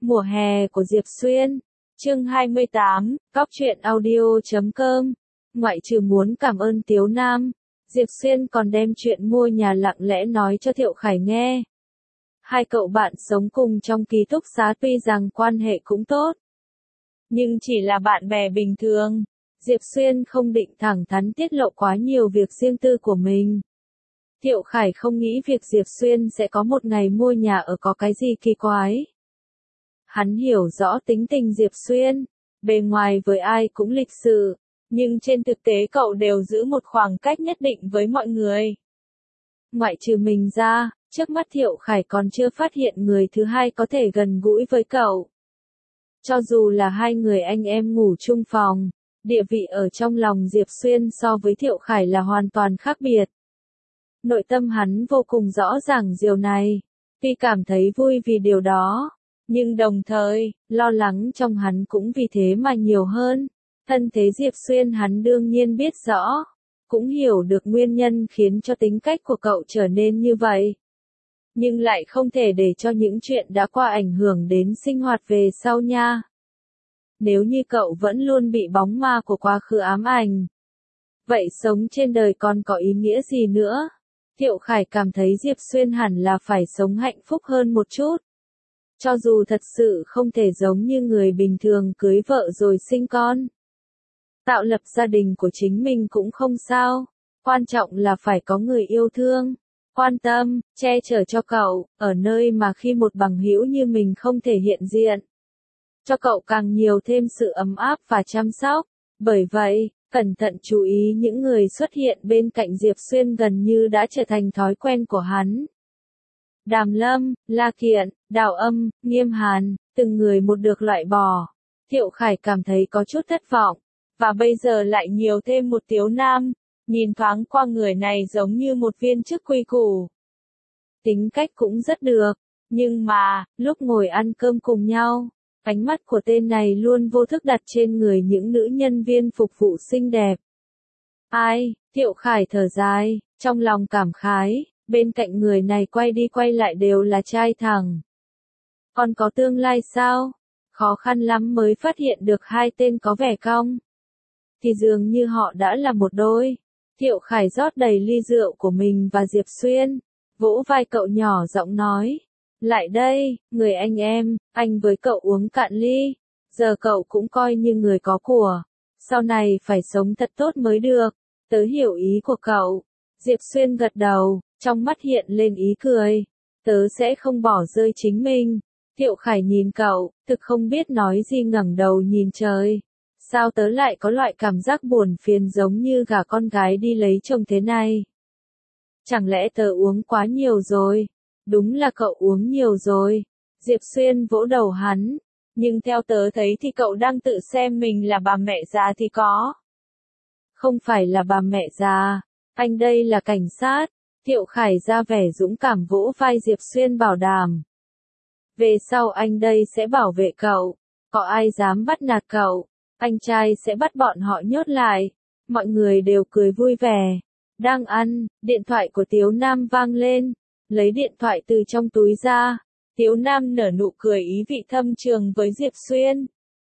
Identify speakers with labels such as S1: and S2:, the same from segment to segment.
S1: Mùa hè của Diệp Xuyên. Chương 28, Cóc truyện audio.com. Ngoại trừ muốn cảm ơn Tiếu Nam, Diệp Xuyên còn đem chuyện mua nhà lặng lẽ nói cho Thiệu Khải nghe. Hai cậu bạn sống cùng trong ký túc xá tuy rằng quan hệ cũng tốt, nhưng chỉ là bạn bè bình thường. Diệp Xuyên không định thẳng thắn tiết lộ quá nhiều việc riêng tư của mình. Thiệu Khải không nghĩ việc Diệp Xuyên sẽ có một ngày mua nhà ở có cái gì kỳ quái. Hắn hiểu rõ tính tình Diệp Xuyên, bề ngoài với ai cũng lịch sự, nhưng trên thực tế cậu đều giữ một khoảng cách nhất định với mọi người. Ngoại trừ mình ra, trước mắt Thiệu Khải còn chưa phát hiện người thứ hai có thể gần gũi với cậu. Cho dù là hai người anh em ngủ chung phòng, địa vị ở trong lòng Diệp Xuyên so với Thiệu Khải là hoàn toàn khác biệt. Nội tâm hắn vô cùng rõ ràng điều này, tuy cảm thấy vui vì điều đó, nhưng đồng thời, lo lắng trong hắn cũng vì thế mà nhiều hơn. Thân thế Diệp Xuyên hắn đương nhiên biết rõ, cũng hiểu được nguyên nhân khiến cho tính cách của cậu trở nên như vậy. Nhưng lại không thể để cho những chuyện đã qua ảnh hưởng đến sinh hoạt về sau nha. Nếu như cậu vẫn luôn bị bóng ma của quá khứ ám ảnh, vậy sống trên đời còn có ý nghĩa gì nữa? Thiệu Khải cảm thấy Diệp Xuyên hẳn là phải sống hạnh phúc hơn một chút. Cho dù thật sự không thể giống như người bình thường cưới vợ rồi sinh con, tạo lập gia đình của chính mình cũng không sao. Quan trọng là phải có người yêu thương, quan tâm, che chở cho cậu, ở nơi mà khi một bằng hữu như mình không thể hiện diện. Cho cậu càng nhiều thêm sự ấm áp và chăm sóc. Bởi vậy, cẩn thận chú ý những người xuất hiện bên cạnh Diệp Xuyên gần như đã trở thành thói quen của hắn. Đàm Lâm, La Kiện, Đào Âm, Nghiêm Hàn, từng người một được loại bỏ. Thiệu Khải cảm thấy có chút thất vọng, và bây giờ lại nhiều thêm một Tiếu Nam, nhìn thoáng qua người này giống như một viên chức quy củ. Tính cách cũng rất được, nhưng mà, lúc ngồi ăn cơm cùng nhau, ánh mắt của tên này luôn vô thức đặt trên người những nữ nhân viên phục vụ xinh đẹp. Ai, Thiệu Khải thở dài, trong lòng cảm khái, bên cạnh người này quay đi quay lại đều là trai thẳng. Còn có tương lai sao? Khó khăn lắm mới phát hiện được hai tên có vẻ cong. Thì dường như họ đã là một đôi. Thiệu Khải rót đầy ly rượu của mình và Diệp Xuyên, vỗ vai cậu nhỏ giọng nói. Lại đây, người anh em, anh với cậu uống cạn ly. Giờ cậu cũng coi như người có của. Sau này phải sống thật tốt mới được. Tớ hiểu ý của cậu. Diệp Xuyên gật đầu, trong mắt hiện lên ý cười. Tớ sẽ không bỏ rơi chính mình. Thiệu Khải nhìn cậu, thực không biết nói gì ngẩng đầu nhìn trời. Sao tớ lại có loại cảm giác buồn phiền giống như gả con gái đi lấy chồng thế này? Chẳng lẽ tớ uống quá nhiều rồi? Đúng là cậu uống nhiều rồi. Diệp Xuyên vỗ đầu hắn. Nhưng theo tớ thấy thì cậu đang tự xem mình là bà mẹ già thì có. Không phải là bà mẹ già. Anh đây là cảnh sát. Thiệu Khải ra vẻ dũng cảm vỗ vai Diệp Xuyên bảo đảm. Về sau anh đây sẽ bảo vệ cậu. Có ai dám bắt nạt cậu, anh trai sẽ bắt bọn họ nhốt lại. Mọi người đều cười vui vẻ. Đang ăn, điện thoại của Tiếu Nam vang lên. Lấy điện thoại từ trong túi ra. Tiếu Nam nở nụ cười ý vị thâm trường với Diệp Xuyên.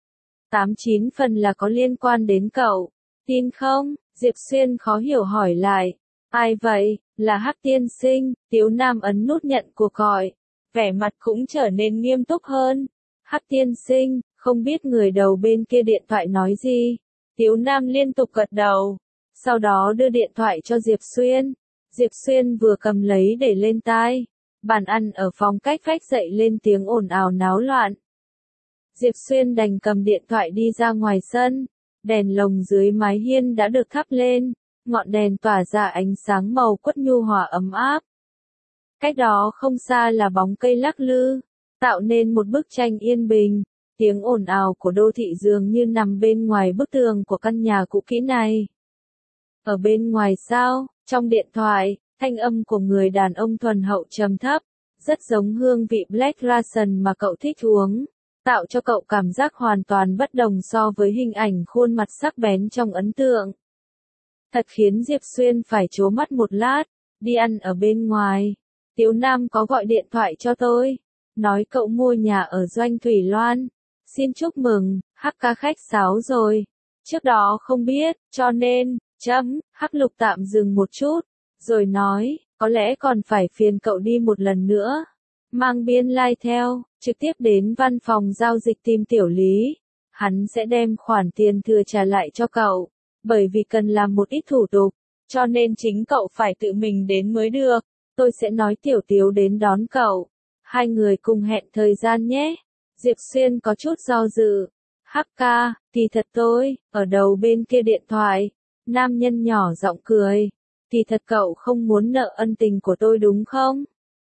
S1: 89 phần là có liên quan đến cậu. Tin không? Diệp Xuyên khó hiểu hỏi lại. Ai vậy? Là Hắc tiên sinh. Tiếu Nam ấn nút nhận cuộc gọi. Vẻ mặt cũng trở nên nghiêm túc hơn. Hắc tiên sinh, không biết người đầu bên kia điện thoại nói gì. Tiếu Nam liên tục gật đầu. Sau đó đưa điện thoại cho Diệp Xuyên. Diệp Xuyên vừa cầm lấy để lên tai. Bàn ăn ở phòng cách vách dậy lên tiếng ồn ào náo loạn. Diệp Xuyên đành cầm điện thoại đi ra ngoài sân. Đèn lồng dưới mái hiên đã được thắp lên. Ngọn đèn tỏa ra ánh sáng màu quất nhu hòa ấm áp. Cách đó không xa là bóng cây lắc lư, tạo nên một bức tranh yên bình. Tiếng ồn ào của đô thị dường như nằm bên ngoài bức tường của căn nhà cũ kỹ này. Ở bên ngoài sao, trong điện thoại, thanh âm của người đàn ông thuần hậu trầm thấp, rất giống hương vị Black Russian mà cậu thích uống, tạo cho cậu cảm giác hoàn toàn bất đồng so với hình ảnh khuôn mặt sắc bén trong ấn tượng. Thật khiến Diệp Xuyên phải trố mắt một lát. Đi ăn ở bên ngoài. Tiếu Nam có gọi điện thoại cho tôi. nói cậu mua nhà ở Doanh Thủy Loan. Xin chúc mừng, Hắc ca khách sáo rồi. Trước đó không biết, cho nên, Hắc Lục tạm dừng một chút, rồi nói, có lẽ còn phải phiền cậu đi một lần nữa. Mang biên lai theo, trực tiếp đến văn phòng giao dịch tìm Tiểu Lý. Hắn sẽ đem khoản tiền thừa trả lại cho cậu, bởi vì cần làm một ít thủ tục, cho nên chính cậu phải tự mình đến mới được. Tôi sẽ nói Tiểu Tiếu đến đón cậu. Hai người cùng hẹn thời gian nhé. Diệp Xuyên có chút do dự. Hắc ca, thì thật tôi, ở đầu bên kia điện thoại. Nam nhân nhỏ giọng cười. Thì thật cậu không muốn nợ ân tình của tôi đúng không?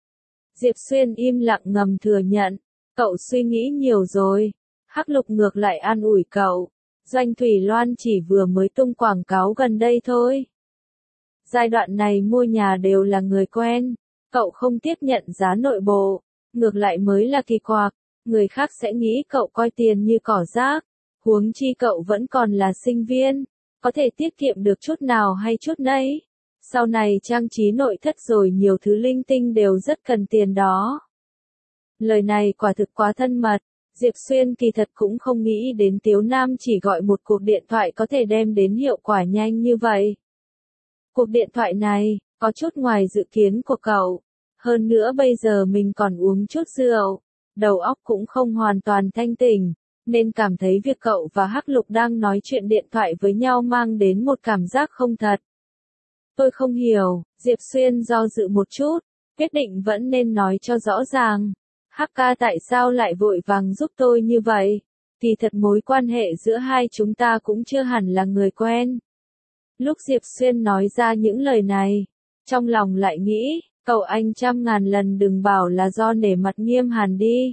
S1: Diệp Xuyên im lặng ngầm thừa nhận. Cậu suy nghĩ nhiều rồi. Hắc Lục ngược lại an ủi cậu. Doanh Thủy Loan chỉ vừa mới tung quảng cáo gần đây thôi. Giai đoạn này mua nhà đều là người quen. Cậu không tiếp nhận giá nội bộ. Ngược lại mới là kỳ quặc. Người khác sẽ nghĩ cậu coi tiền như cỏ rác. Huống chi cậu vẫn còn là sinh viên. Có thể tiết kiệm được chút nào hay chút nấy. Sau này trang trí nội thất rồi nhiều thứ linh tinh đều rất cần tiền đó. Lời này quả thực quá thân mật. Diệp Xuyên kỳ thật cũng không nghĩ đến Tiếu Nam chỉ gọi một cuộc điện thoại có thể đem đến hiệu quả nhanh như vậy. Cuộc điện thoại này, có chút ngoài dự kiến của cậu. Hơn nữa bây giờ mình còn uống chút rượu. Đầu óc cũng không hoàn toàn thanh tỉnh. Nên cảm thấy việc cậu và Hắc Lục đang nói chuyện điện thoại với nhau mang đến một cảm giác không thật. Tôi không hiểu, Diệp Xuyên do dự một chút, quyết định vẫn nên nói cho rõ ràng. Hắc ca tại sao lại vội vàng giúp tôi như vậy? Thì thật mối quan hệ giữa hai chúng ta cũng chưa hẳn là người quen. Lúc Diệp Xuyên nói ra những lời này, trong lòng lại nghĩ, cậu anh 100.000 lần đừng bảo là do nể mặt Nghiêm Hàn đi.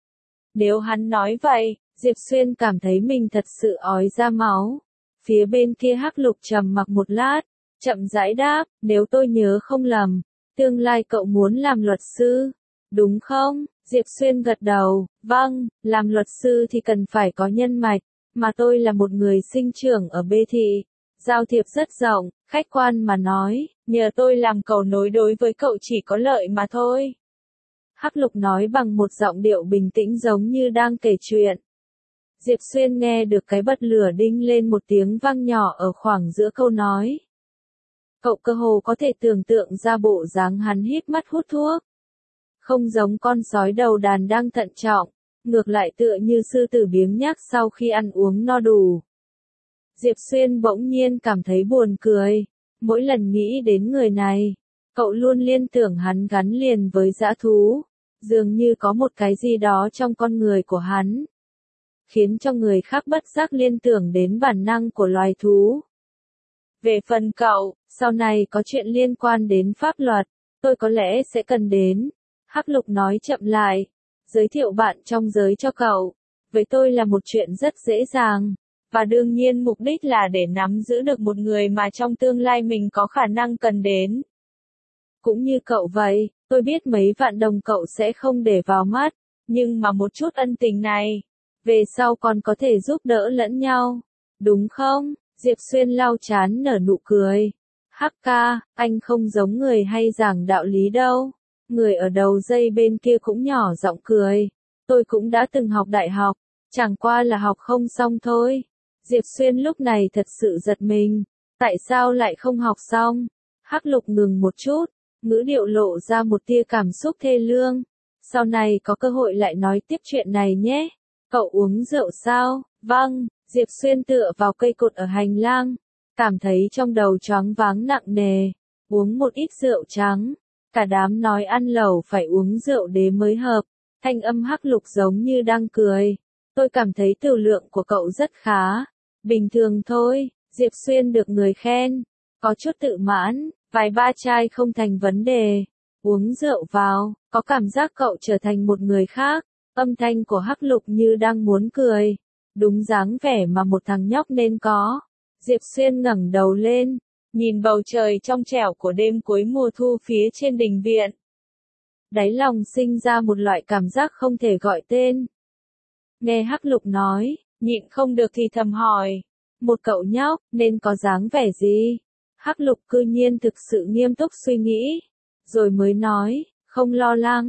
S1: Nếu hắn nói vậy, Diệp Xuyên cảm thấy mình thật sự ói ra máu. Phía bên kia Hắc Lục trầm mặc một lát, chậm rãi đáp, nếu tôi nhớ không lầm, tương lai cậu muốn làm luật sư, đúng không? Diệp Xuyên gật đầu, vâng, làm luật sư thì cần phải có nhân mạch, mà tôi là một người sinh trưởng ở Bê Thị, giao thiệp rất rộng, khách quan mà nói, nhờ tôi làm cầu nối đối với cậu chỉ có lợi mà thôi. Hắc Lục nói bằng một giọng điệu bình tĩnh giống như đang kể chuyện. Diệp Xuyên nghe được cái bật lửa đinh lên một tiếng vang nhỏ ở khoảng giữa câu nói. Cậu cơ hồ có thể tưởng tượng ra bộ dáng hắn hít mắt hút thuốc. Không giống con sói đầu đàn đang thận trọng, ngược lại tựa như sư tử biếng nhác sau khi ăn uống no đủ. Diệp Xuyên bỗng nhiên cảm thấy buồn cười. Mỗi lần nghĩ đến người này, cậu luôn liên tưởng hắn gắn liền với dã thú. Dường như có một cái gì đó trong con người của hắn, khiến cho người khác bất giác liên tưởng đến bản năng của loài thú. Về phần cậu, sau này có chuyện liên quan đến pháp luật, tôi có lẽ sẽ cần đến. Hắc Lục nói chậm lại, giới thiệu bạn trong giới cho cậu. Với tôi là một chuyện rất dễ dàng, và đương nhiên mục đích là để nắm giữ được một người mà trong tương lai mình có khả năng cần đến. Cũng như cậu vậy, tôi biết mấy vạn đồng cậu sẽ không để vào mắt, nhưng mà một chút ân tình này, về sau còn có thể giúp đỡ lẫn nhau, đúng không? Diệp Xuyên lau chán nở nụ cười. Hắc ca, anh không giống người hay giảng đạo lý đâu. Người ở đầu dây bên kia cũng nhỏ giọng cười. Tôi cũng đã từng học đại học, chẳng qua là học không xong thôi. Diệp Xuyên lúc này thật sự giật mình. Tại sao lại không học xong? Hắc Lục ngừng một chút, ngữ điệu lộ ra một tia cảm xúc thê lương. Sau này có cơ hội lại nói tiếp chuyện này nhé. Cậu uống rượu sao? Vâng, Diệp Xuyên tựa vào cây cột ở hành lang, cảm thấy trong đầu choáng váng nặng nề. Uống một ít rượu trắng. Cả đám nói ăn lẩu phải uống rượu đế mới hợp. Thanh âm Hắc Lục giống như đang cười. Tôi cảm thấy tiểu lượng của cậu rất khá. Bình thường thôi. Diệp Xuyên được người khen, có chút tự mãn, vài ba chai không thành vấn đề. Uống rượu vào, có cảm giác cậu trở thành một người khác. Âm thanh của Hắc Lục như đang muốn cười. Đúng dáng vẻ mà một thằng nhóc nên có. Diệp Xuyên ngẩng đầu lên, nhìn bầu trời trong trẻo của đêm cuối mùa thu phía trên đình viện. Đáy lòng sinh ra một loại cảm giác không thể gọi tên. Nghe Hắc Lục nói, nhịn không được thì thầm hỏi. Một cậu nhóc, nên có dáng vẻ gì? Hắc Lục cư nhiên thực sự nghiêm túc suy nghĩ. Rồi mới nói, không lo lắng,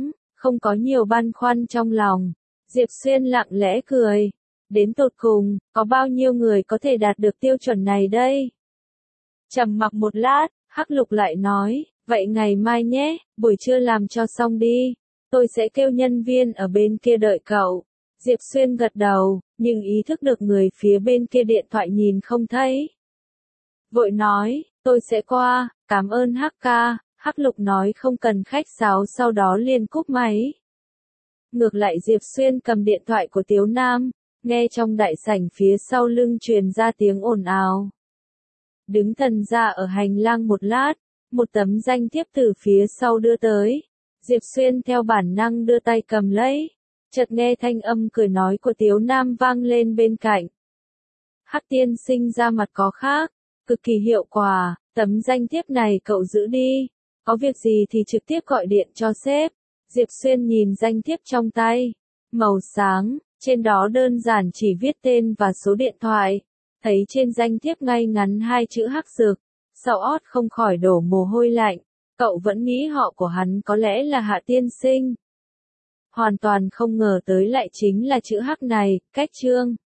S1: không có nhiều băn khoăn trong lòng. Diệp Xuyên lặng lẽ cười. Đến tột cùng, có bao nhiêu người có thể đạt được tiêu chuẩn này đây? Trầm mặc một lát, Hắc Lục lại nói, vậy ngày mai nhé, buổi trưa làm cho xong đi. Tôi sẽ kêu nhân viên ở bên kia đợi cậu. Diệp Xuyên gật đầu, nhưng ý thức được người phía bên kia điện thoại nhìn không thấy. Vội nói, tôi sẽ qua, cảm ơn Hắc ca. Hắc Lục nói không cần khách sáo, sau đó liền cúp máy. Ngược lại Diệp Xuyên cầm điện thoại của Tiếu Nam, nghe trong đại sảnh phía sau lưng truyền ra tiếng ồn ào. Đứng thần ra ở hành lang một lát, một tấm danh thiếp từ phía sau đưa tới. Diệp Xuyên theo bản năng đưa tay cầm lấy, chợt nghe thanh âm cười nói của Tiếu Nam vang lên bên cạnh. Hắc tiên sinh ra mặt có khác, cực kỳ hiệu quả, tấm danh thiếp này cậu giữ đi, có việc gì thì trực tiếp gọi điện cho sếp. Diệp Xuyên nhìn danh thiếp trong tay, màu sáng, trên đó đơn giản chỉ viết tên và số điện thoại, thấy trên danh thiếp ngay ngắn 2 chữ Hắc Dược, sau ót không khỏi đổ mồ hôi lạnh, cậu vẫn nghĩ họ của hắn có lẽ là Hạ tiên sinh. Hoàn toàn không ngờ tới lại chính là chữ Hắc này, cách chương.